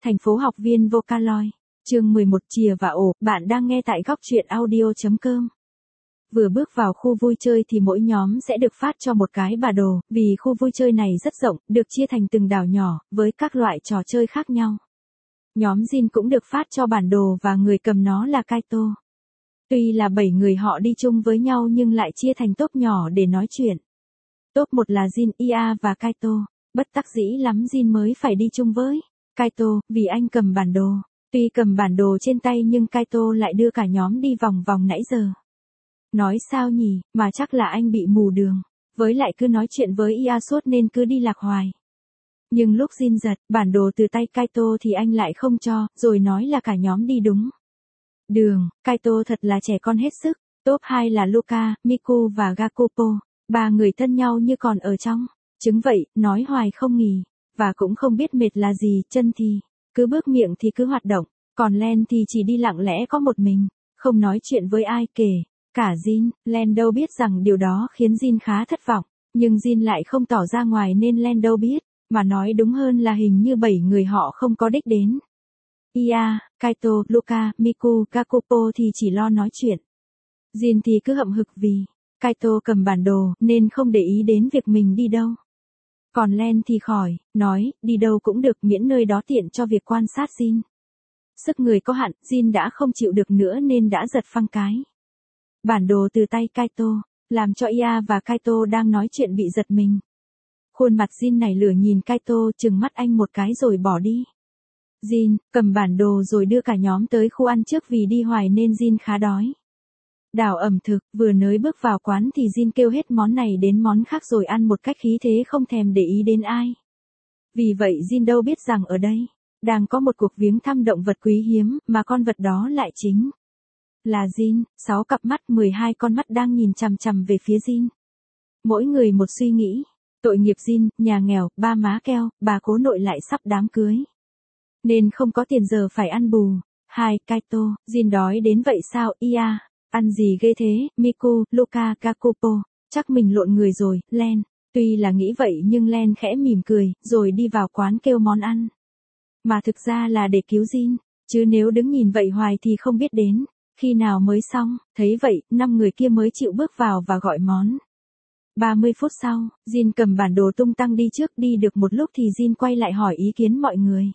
Thành phố học viên Vocaloid. Chương 11 chìa và ổ, bạn đang nghe tại góc truyện audio.com. Vừa bước vào khu vui chơi thì mỗi nhóm sẽ được phát cho một cái bản đồ, vì khu vui chơi này rất rộng, được chia thành từng đảo nhỏ, với các loại trò chơi khác nhau. Nhóm Jin cũng được phát cho bản đồ và người cầm nó là Kaito. Tuy là 7 người họ đi chung với nhau nhưng lại chia thành tốp nhỏ để nói chuyện. Tốp 1 là Jin, Ia và Kaito. Bất đắc dĩ lắm Jin mới phải đi chung với Kaito, vì anh cầm bản đồ. Tuy cầm bản đồ trên tay nhưng Kaito lại đưa cả nhóm đi vòng vòng nãy giờ. Nói sao nhỉ, mà chắc là anh bị mù đường. Với lại cứ nói chuyện với Ia suốt nên cứ đi lạc hoài. Nhưng lúc Jin giật bản đồ từ tay Kaito thì anh lại không cho, rồi nói là cả nhóm đi đúng đường. Kaito thật là trẻ con hết sức. Top 2 là Luka, Miku và Gakupo. 3 người thân nhau như còn ở trong trứng vậy, nói hoài không nghỉ. Và cũng không biết mệt là gì, chân thì cứ bước, miệng thì cứ hoạt động. Còn Len thì chỉ đi lặng lẽ có một mình, không nói chuyện với ai kể cả Jin. Len đâu biết rằng điều đó khiến Jin khá thất vọng. Nhưng Jin lại không tỏ ra ngoài nên Len đâu biết. Mà nói đúng hơn là hình như 7 người họ không có đích đến. Ia, Kaito, Luka, Miku, Gakupo thì chỉ lo nói chuyện. Jin thì cứ hậm hực vì Kaito cầm bản đồ nên không để ý đến việc mình đi đâu. Còn Len thì khỏi, nói, đi đâu cũng được miễn nơi đó tiện cho việc quan sát Jin. Sức người có hạn, Jin đã không chịu được nữa nên đã giật phăng cái bản đồ từ tay Kaito, làm cho Ia và Kaito đang nói chuyện bị giật mình. Khuôn mặt Jin nảy lửa nhìn Kaito trừng mắt anh một cái rồi bỏ đi. Jin cầm bản đồ rồi đưa cả nhóm tới khu ăn trước vì đi hoài nên Jin khá đói. Đảo ẩm thực, vừa nới bước vào quán thì Jin kêu hết món này đến món khác rồi ăn một cách khí thế không thèm để ý đến ai. Vì vậy Jin đâu biết rằng ở đây đang có một cuộc viếng thăm động vật quý hiếm, mà con vật đó lại chính là Jin. 6 cặp mắt, 12 con mắt đang nhìn chằm chằm về phía Jin. Mỗi người một suy nghĩ. Tội nghiệp Jin, nhà nghèo, ba má keo, bà cố nội lại sắp đám cưới nên không có tiền giờ phải ăn bù. 2. Kaito, Jin đói đến vậy sao? Ia, ăn gì ghê thế? Miku, Luka, Gakupo, chắc mình lộn người rồi. Len, tuy là nghĩ vậy nhưng Len khẽ mỉm cười, rồi đi vào quán kêu món ăn. Mà thực ra là để cứu Jin, chứ nếu đứng nhìn vậy hoài thì không biết đến khi nào mới xong. Thấy vậy, 5 người kia mới chịu bước vào và gọi món. 30 phút sau, Jin cầm bản đồ tung tăng đi trước. Đi được một lúc thì Jin quay lại hỏi ý kiến mọi người.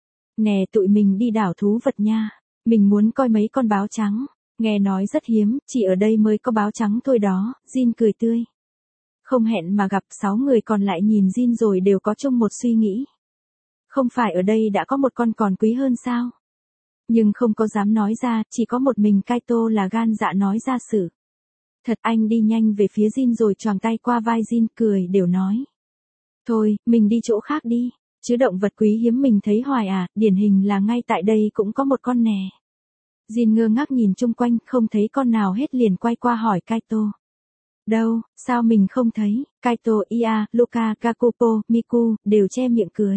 Nè, tụi mình đi đảo thú vật nha. Mình muốn coi mấy con báo trắng. Nghe nói rất hiếm, chỉ ở đây mới có báo trắng thôi đó. Jin cười tươi. Không hẹn mà gặp. 6 người còn lại nhìn Jin rồi đều có chung một suy nghĩ. Không phải ở đây đã có một con còn quý hơn sao? Nhưng không có dám nói ra, chỉ có một mình Kaito là gan dạ nói ra sự thật. Anh đi nhanh về phía Jin rồi choàng tay qua vai Jin, cười đều nói. Thôi, mình đi chỗ khác đi. Chứ động vật quý hiếm mình thấy hoài à, điển hình là ngay tại đây cũng có một con nè. Jin ngơ ngác nhìn chung quanh, không thấy con nào hết liền quay qua hỏi Kaito. Đâu, sao mình không thấy? Kaito, Ia, Luka, Gakupo, Miku, đều che miệng cười.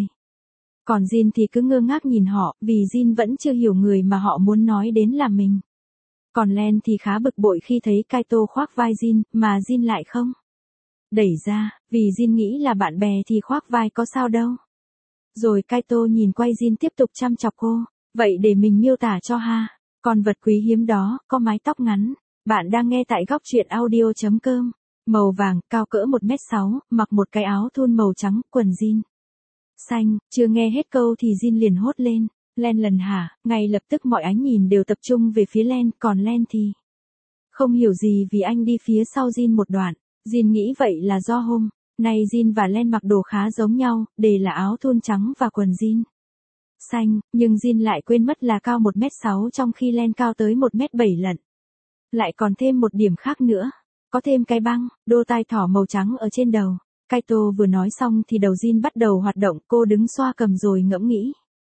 Còn Jin thì cứ ngơ ngác nhìn họ, vì Jin vẫn chưa hiểu người mà họ muốn nói đến là mình. Còn Len thì khá bực bội khi thấy Kaito khoác vai Jin, mà Jin lại không đẩy ra, vì Jin nghĩ là bạn bè thì khoác vai có sao đâu. Rồi Kaito nhìn quay Jin tiếp tục chăm chọc cô. Vậy để mình miêu tả cho ha. Con vật quý hiếm đó, có mái tóc ngắn. Bạn đang nghe tại góc truyện audio.com. Màu vàng, cao cỡ 1m6, mặc một cái áo thun màu trắng, quần jean xanh. Chưa nghe hết câu thì Jin liền hốt lên. Len lần hả? Ngay lập tức mọi ánh nhìn đều tập trung về phía Len. Còn Len thì không hiểu gì vì anh đi phía sau Jin một đoạn. Jin nghĩ vậy là do hôm nay Jin và Len mặc đồ khá giống nhau, đều là áo thun trắng và quần jean xanh, nhưng Jin lại quên mất là cao 1m6 trong khi Len cao tới 1m7 lận. Lại còn thêm một điểm khác nữa, có thêm cái băng, đô tai thỏ màu trắng ở trên đầu. Kaito vừa nói xong thì đầu Jin bắt đầu hoạt động, cô đứng xoa cầm rồi ngẫm nghĩ.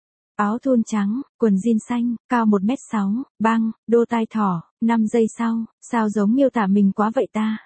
Áo thun trắng, quần jean xanh, cao 1m6, băng, đô tai thỏ. 5 giây sau, sao giống miêu tả mình quá vậy ta?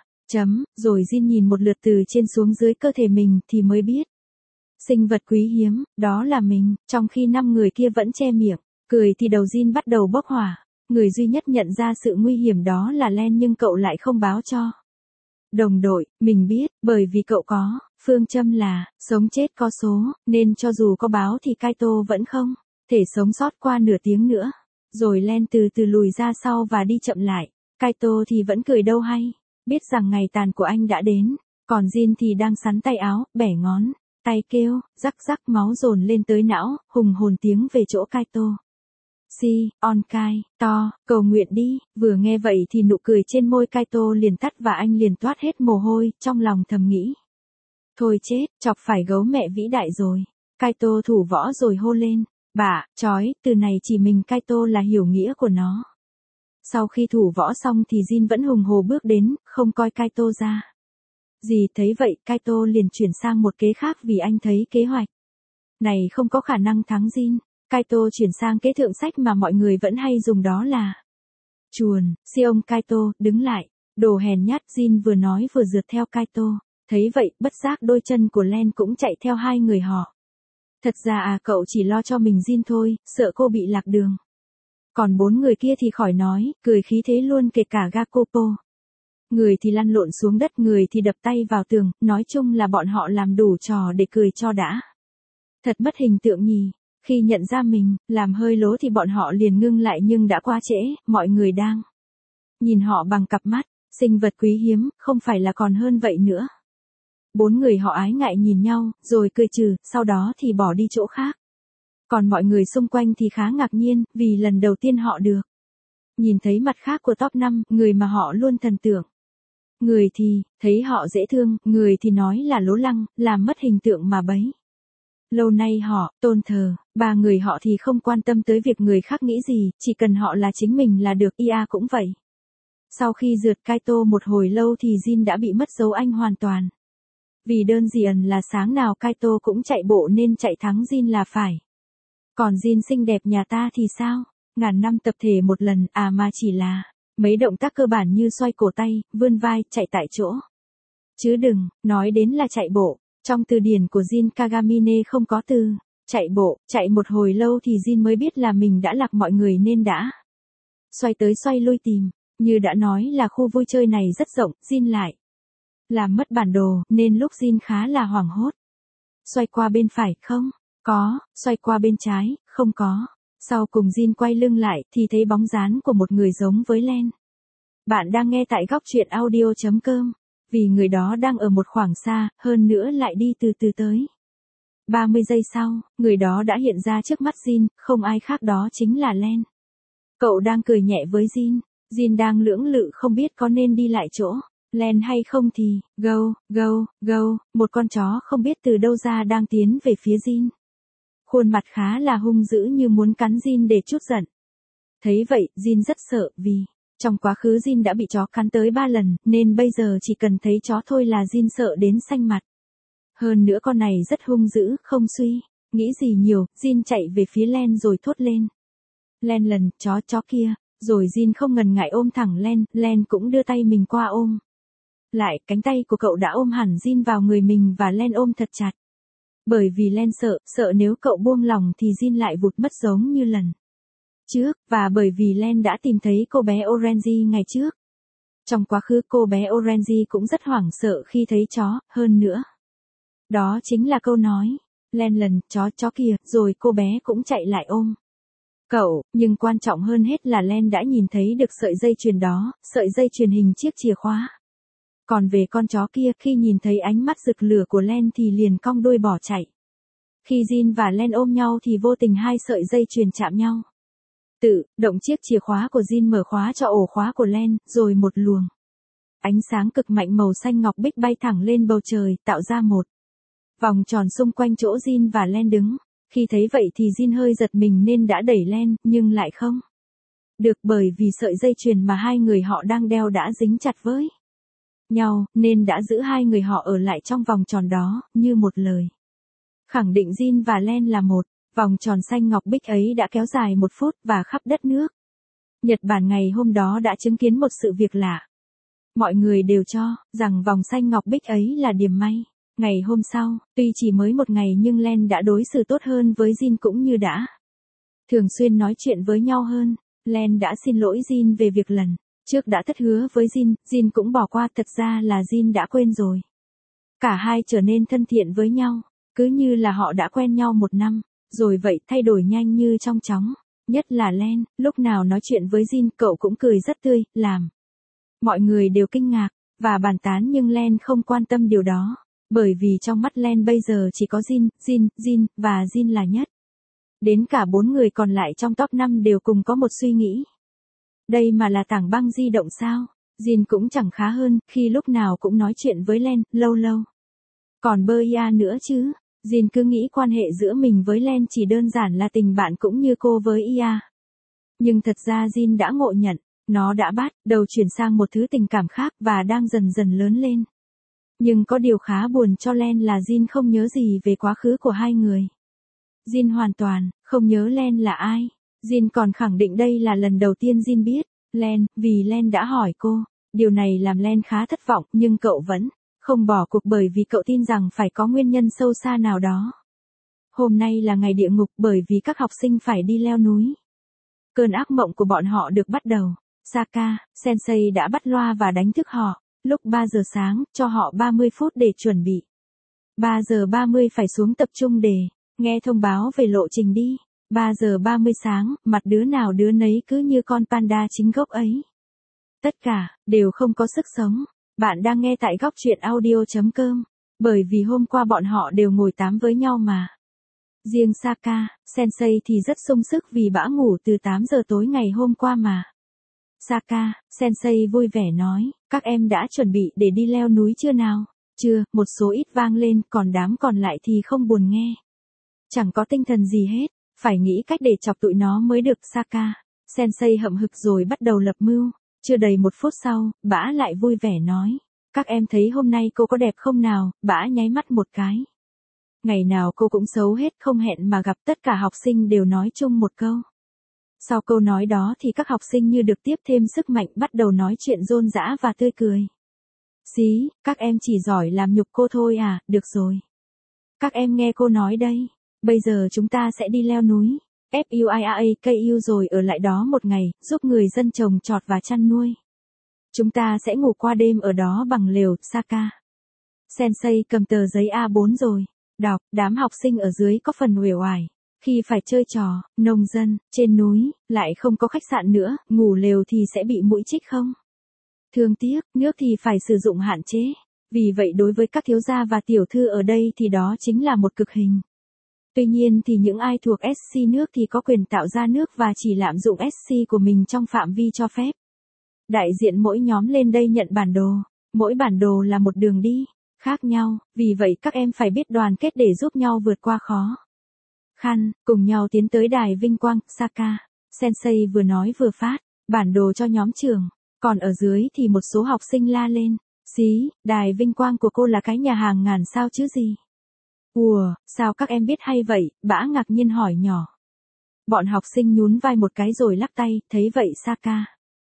Rồi Jin nhìn một lượt từ trên xuống dưới cơ thể mình thì mới biết. Sinh vật quý hiếm, đó là mình, trong khi 5 người kia vẫn che miệng, cười thì đầu Jin bắt đầu bốc hỏa. Người duy nhất nhận ra sự nguy hiểm đó là Len nhưng cậu lại không báo cho đồng đội. Mình biết, bởi vì cậu có phương châm là sống chết có số, nên cho dù có báo thì Kaito vẫn không Thể sống sót qua nửa tiếng nữa. Rồi Len từ từ lùi ra sau và đi chậm lại. Kaito thì vẫn cười đâu hay. Biết rằng ngày tàn của anh đã đến. Còn Jin thì đang sắn tay áo, bẻ ngón. Tay kêu, rắc rắc máu dồn lên tới não, hùng hồn tiếng về chỗ Kaito. Si, Onkai, to, cầu nguyện đi. Vừa nghe vậy thì nụ cười trên môi Kaito liền tắt và anh liền toát hết mồ hôi, trong lòng thầm nghĩ. Thôi chết, chọc phải gấu mẹ vĩ đại rồi. Kaito thủ võ rồi hô lên. Bả, chói, từ này chỉ mình Kaito là hiểu nghĩa của nó. Sau khi thủ võ xong thì Jin vẫn hùng hồ bước đến, không coi Kaito ra. Dì thấy vậy, Kaito liền chuyển sang một kế khác vì anh thấy kế hoạch này không có khả năng thắng Jin. Kaito chuyển sang kế thượng sách mà mọi người vẫn hay dùng, đó là chuồn. Ông Kaito, đứng lại. Đồ hèn nhát. Jin vừa nói vừa rượt theo Kaito. Thấy vậy, bất giác đôi chân của Len cũng chạy theo hai người họ. Thật ra cậu chỉ lo cho mình Jin thôi, sợ cô bị lạc đường. Còn 4 người kia thì khỏi nói, cười khí thế luôn, kể cả Gakopo. Người thì lăn lộn xuống đất, người thì đập tay vào tường, nói chung là bọn họ làm đủ trò để cười cho đã. Thật mất hình tượng nhỉ. Khi nhận ra mình làm hơi lố thì bọn họ liền ngưng lại, nhưng đã quá trễ, mọi người đang nhìn họ bằng cặp mắt sinh vật quý hiếm, không phải là còn hơn vậy nữa. 4 người họ ái ngại nhìn nhau, rồi cười trừ, sau đó thì bỏ đi chỗ khác. Còn mọi người xung quanh thì khá ngạc nhiên, vì lần đầu tiên họ được nhìn thấy mặt khác của top 5, người mà họ luôn thần tượng. Người thì thấy họ dễ thương, người thì nói là lố lăng, làm mất hình tượng mà bấy lâu nay họ tôn thờ. 3 người họ thì không quan tâm tới việc người khác nghĩ gì, chỉ cần họ là chính mình là được. Ia cũng vậy. Sau khi rượt Kaito một hồi lâu thì Jin đã bị mất dấu anh hoàn toàn. Vì đơn giản là sáng nào Kaito cũng chạy bộ nên chạy thắng Jin là phải. Còn Jin xinh đẹp nhà ta thì sao? Ngàn năm tập thể một lần, mà chỉ là mấy động tác cơ bản như xoay cổ tay, vươn vai, chạy tại chỗ. Chứ đừng nói đến là chạy bộ. Trong từ điển của Jin Kagamine không có từ chạy bộ. Chạy một hồi lâu thì Jin mới biết là mình đã lạc mọi người nên đã xoay tới xoay lui tìm. Như đã nói là khu vui chơi này rất rộng, Jin lại làm mất bản đồ, nên lúc Jin khá là hoảng hốt. Xoay qua bên phải, không có. Xoay qua bên trái, không có. Sau cùng Jin quay lưng lại thì thấy bóng dáng của một người giống với Len. Bạn đang nghe tại góc truyện audio.com. Vì người đó đang ở một khoảng xa, hơn nữa lại đi từ từ tới. 30 giây sau, người đó đã hiện ra trước mắt Jin, không ai khác đó chính là Len. Cậu đang cười nhẹ với Jin. Jin đang lưỡng lự không biết có nên đi lại chỗ Len hay không thì, go, một con chó không biết từ đâu ra đang tiến về phía Jin. Khuôn mặt khá là hung dữ như muốn cắn Jin để trút giận. Thấy vậy, Jin rất sợ vì trong quá khứ Jin đã bị chó cắn tới 3 lần, nên bây giờ chỉ cần thấy chó thôi là Jin sợ đến xanh mặt. Hơn nữa con này rất hung dữ, không suy nghĩ gì nhiều, Jin chạy về phía Len rồi thốt lên. Len lần, chó kia. Rồi Jin không ngần ngại ôm thẳng Len, Len cũng đưa tay mình qua ôm. Lại, cánh tay của cậu đã ôm hẳn Jin vào người mình và Len ôm thật chặt. Bởi vì Len sợ nếu cậu buông lỏng thì Jin lại vụt mất giống như lần trước, và bởi vì Len đã tìm thấy cô bé Orange ngày trước. Trong quá khứ cô bé Orange cũng rất hoảng sợ khi thấy chó, hơn nữa. Đó chính là câu nói, Len lần, chó kia, rồi cô bé cũng chạy lại ôm cậu, nhưng quan trọng hơn hết là Len đã nhìn thấy được sợi dây chuyền đó, sợi dây chuyền hình chiếc chìa khóa. Còn về con chó kia, khi nhìn thấy ánh mắt rực lửa của Len thì liền cong đuôi bỏ chạy. Khi Jin và Len ôm nhau thì vô tình hai sợi dây chuyền chạm nhau. Tự động chiếc chìa khóa của Jin mở khóa cho ổ khóa của Len, rồi một luồng ánh sáng cực mạnh màu xanh ngọc bích bay thẳng lên bầu trời, tạo ra một vòng tròn xung quanh chỗ Jin và Len đứng. Khi thấy vậy thì Jin hơi giật mình nên đã đẩy Len, nhưng lại không được, bởi vì sợi dây chuyền mà hai người họ đang đeo đã dính chặt với nhau, nên đã giữ hai người họ ở lại trong vòng tròn đó, như một lời khẳng định Jin và Len là một. Vòng tròn xanh ngọc bích ấy đã kéo dài 1 phút và khắp đất nước Nhật Bản ngày hôm đó đã chứng kiến một sự việc lạ. Mọi người đều cho rằng vòng xanh ngọc bích ấy là điểm may. Ngày hôm sau, tuy chỉ mới 1 ngày nhưng Len đã đối xử tốt hơn với Jin cũng như đã thường xuyên nói chuyện với nhau hơn. Len đã xin lỗi Jin về việc lần trước đã thất hứa với Jin, Jin cũng bỏ qua, thật ra là Jin đã quên rồi. Cả hai trở nên thân thiện với nhau, cứ như là họ đã quen nhau 1 năm. rồi vậy thay đổi nhanh như trong chóng. Nhất là Len, lúc nào nói chuyện với Jin cậu cũng cười rất tươi, làm mọi người đều kinh ngạc, và bàn tán nhưng Len không quan tâm điều đó. Bởi vì trong mắt Len bây giờ chỉ có Jin, và Jin là nhất. Đến cả 4 người còn lại trong top 5 đều cùng có một suy nghĩ. Đây mà là tảng băng di động sao? Jin cũng chẳng khá hơn, khi lúc nào cũng nói chuyện với Len, lâu lâu. Còn Bea nữa chứ, Jin cứ nghĩ quan hệ giữa mình với Len chỉ đơn giản là tình bạn cũng như cô với Ia. Nhưng thật ra Jin đã ngộ nhận, nó đã bắt đầu chuyển sang một thứ tình cảm khác và đang dần dần lớn lên. Nhưng có điều khá buồn cho Len là Jin không nhớ gì về quá khứ của hai người. Jin hoàn toàn không nhớ Len là ai. Jin còn khẳng định đây là lần đầu tiên Jin biết Len, vì Len đã hỏi cô. Điều này làm Len khá thất vọng, nhưng cậu vẫn không bỏ cuộc bởi vì cậu tin rằng phải có nguyên nhân sâu xa nào đó. Hôm nay là ngày địa ngục bởi vì các học sinh phải đi leo núi. Cơn ác mộng của bọn họ được bắt đầu. Saka, Sensei đã bắt loa và đánh thức họ. Lúc 3 giờ sáng, cho họ 30 phút để chuẩn bị. 3 giờ 30 phải xuống tập trung để nghe thông báo về lộ trình đi. 3 giờ 30 sáng, mặt đứa nào đứa nấy cứ như con panda chính gốc ấy. Tất cả đều không có sức sống. Bạn đang nghe tại góc truyện audio.com. Bởi vì hôm qua bọn họ đều ngồi tám với nhau mà. Riêng Saka, Sensei thì rất sung sức vì bã ngủ từ 8 giờ tối ngày hôm qua mà. Saka, Sensei vui vẻ nói, các em đã chuẩn bị để đi leo núi chưa nào? Chưa, một số ít vang lên, còn đám còn lại thì không buồn nghe. Chẳng có tinh thần gì hết, phải nghĩ cách để chọc tụi nó mới được. Saka, Sensei hậm hực rồi bắt đầu lập mưu. Chưa đầy 1 phút sau, bã lại vui vẻ nói, các em thấy hôm nay cô có đẹp không nào? Bã nháy mắt một cái. Ngày nào cô cũng xấu hết, không hẹn mà gặp. Tất cả học sinh đều nói chung một câu. Sau câu nói đó thì các học sinh như được tiếp thêm sức mạnh bắt đầu nói chuyện rôm rã và tươi cười. Xí, các em chỉ giỏi làm nhục cô thôi à, được rồi. Các em nghe cô nói đây, bây giờ chúng ta sẽ đi leo núi. FUIAAKU rồi ở lại đó một ngày, giúp người dân trồng trọt và chăn nuôi. Chúng ta sẽ ngủ qua đêm ở đó bằng lều. Saka, Sensei cầm tờ giấy A4 rồi. Đọc, đám học sinh ở dưới có phần uể oải. Khi phải chơi trò, nông dân, trên núi, lại không có khách sạn nữa, ngủ lều thì sẽ bị muỗi chích không? Thương tiếc, nước thì phải sử dụng hạn chế. Vì vậy đối với các thiếu gia và tiểu thư ở đây thì đó chính là một cực hình. Tuy nhiên thì những ai thuộc SC nước thì có quyền tạo ra nước và chỉ lạm dụng SC của mình trong phạm vi cho phép. Đại diện mỗi nhóm lên đây nhận bản đồ. Mỗi bản đồ là một đường đi khác nhau, vì vậy các em phải biết đoàn kết để giúp nhau vượt qua khó khăn, cùng nhau tiến tới đài vinh quang. Saka, Sensei vừa nói vừa phát bản đồ cho nhóm trưởng, còn ở dưới thì một số học sinh la lên, xí, đài vinh quang của cô là cái nhà hàng ngàn sao chứ gì? Ủa, sao các em biết hay vậy? Bã ngạc nhiên hỏi nhỏ. Bọn học sinh nhún vai một cái rồi lắc tay, thấy vậy Saka,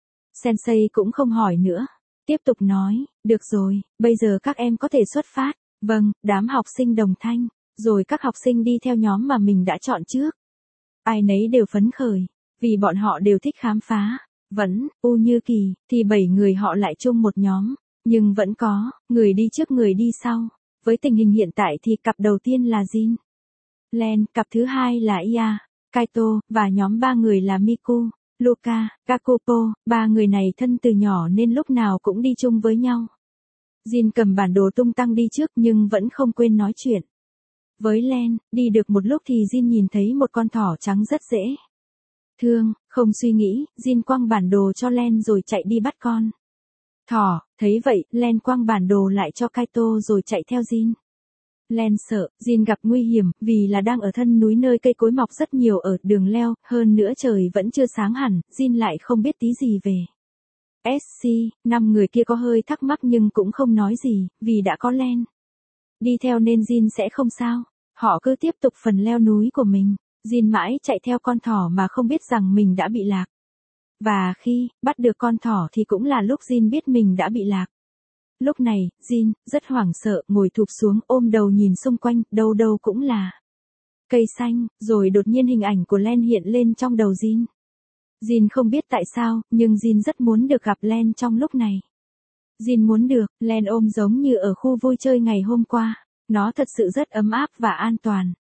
Sensei cũng không hỏi nữa. Tiếp tục nói, được rồi, bây giờ các em có thể xuất phát. Vâng, đám học sinh đồng thanh, rồi các học sinh đi theo nhóm mà mình đã chọn trước. Ai nấy đều phấn khởi, vì bọn họ đều thích khám phá. Vẫn, như kỳ, thì 7 người họ lại chung một nhóm, nhưng vẫn có, người đi trước người đi sau. Với tình hình hiện tại thì cặp đầu tiên là Jin, Len, cặp thứ hai là Ia, Kaito, và nhóm 3 người là Miku, Luka, Kakupo. 3 người này thân từ nhỏ nên lúc nào cũng đi chung với nhau. Jin cầm bản đồ tung tăng đi trước nhưng vẫn không quên nói chuyện với Len. Đi được một lúc thì Jin nhìn thấy một con thỏ trắng rất dễ thương, không suy nghĩ, Jin quăng bản đồ cho Len rồi chạy đi bắt con thỏ. Thấy vậy, Len quăng bản đồ lại cho Kaito rồi chạy theo Jin. Len sợ, Jin gặp nguy hiểm, vì là đang ở thân núi nơi cây cối mọc rất nhiều ở đường leo, hơn nữa trời vẫn chưa sáng hẳn, Jin lại không biết tí gì về SC. 5 người kia có hơi thắc mắc nhưng cũng không nói gì, vì đã có Len đi theo nên Jin sẽ không sao. Họ cứ tiếp tục phần leo núi của mình. Jin mãi chạy theo con thỏ mà không biết rằng mình đã bị lạc. Và khi bắt được con thỏ thì cũng là lúc Jin biết mình đã bị lạc. Lúc này, Jin rất hoảng sợ, ngồi thụp xuống ôm đầu nhìn xung quanh, đâu đâu cũng là cây xanh, rồi đột nhiên hình ảnh của Len hiện lên trong đầu Jin. Jin không biết tại sao, nhưng Jin rất muốn được gặp Len trong lúc này. Jin muốn được Len ôm giống như ở khu vui chơi ngày hôm qua. Nó thật sự rất ấm áp và an toàn.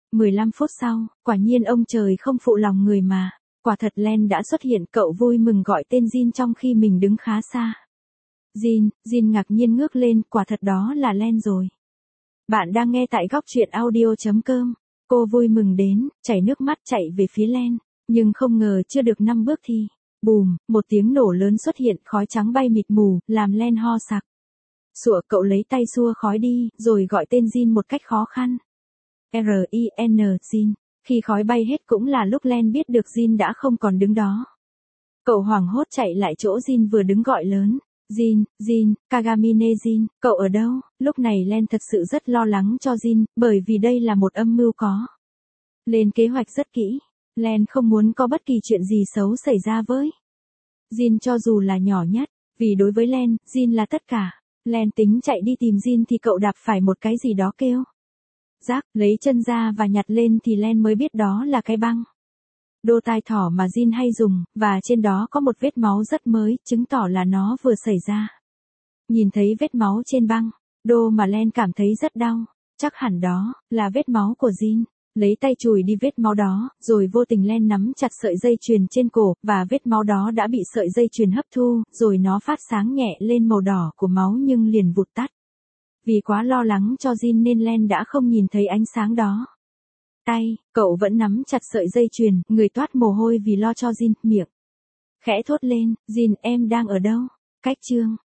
15 phút sau, quả nhiên ông trời không phụ lòng người mà. Quả thật Len đã xuất hiện, cậu vui mừng gọi tên Jin trong khi mình đứng khá xa. Jin ngạc nhiên ngước lên, quả thật đó là Len rồi. Bạn đang nghe tại góc truyện audio.com. Cô vui mừng đến, chảy nước mắt chạy về phía Len. Nhưng không ngờ chưa được 5 bước thì, bùm, một tiếng nổ lớn xuất hiện, khói trắng bay mịt mù, làm Len ho sặc. Sủa, cậu lấy tay xua khói đi, rồi gọi tên Jin một cách khó khăn. R.I.N. Jin. Khi khói bay hết cũng là lúc Len biết được Jin đã không còn đứng đó. Cậu hoảng hốt chạy lại chỗ Jin vừa đứng gọi lớn. Jin, Kagamine Jin, cậu ở đâu? Lúc này Len thật sự rất lo lắng cho Jin, bởi vì đây là một âm mưu có lên kế hoạch rất kỹ. Len không muốn có bất kỳ chuyện gì xấu xảy ra với Jin cho dù là nhỏ nhất, vì đối với Len, Jin là tất cả. Len tính chạy đi tìm Jin thì cậu đạp phải một cái gì đó kêu. Rác, lấy chân ra và nhặt lên thì Len mới biết đó là cái băng đô tai thỏ mà Jin hay dùng, và trên đó có một vết máu rất mới, chứng tỏ là nó vừa xảy ra. Nhìn thấy vết máu trên băng đô mà Len cảm thấy rất đau, chắc hẳn đó là vết máu của Jin. Lấy tay chùi đi vết máu đó, rồi vô tình Len nắm chặt sợi dây chuyền trên cổ, và vết máu đó đã bị sợi dây chuyền hấp thu, rồi nó phát sáng nhẹ lên màu đỏ của máu nhưng liền vụt tắt. Vì quá lo lắng cho Jin nên Len đã không nhìn thấy ánh sáng đó. Tay, cậu vẫn nắm chặt sợi dây chuyền, người toát mồ hôi vì lo cho Jin, miệng khẽ thốt lên, Jin em đang ở đâu? Cách chương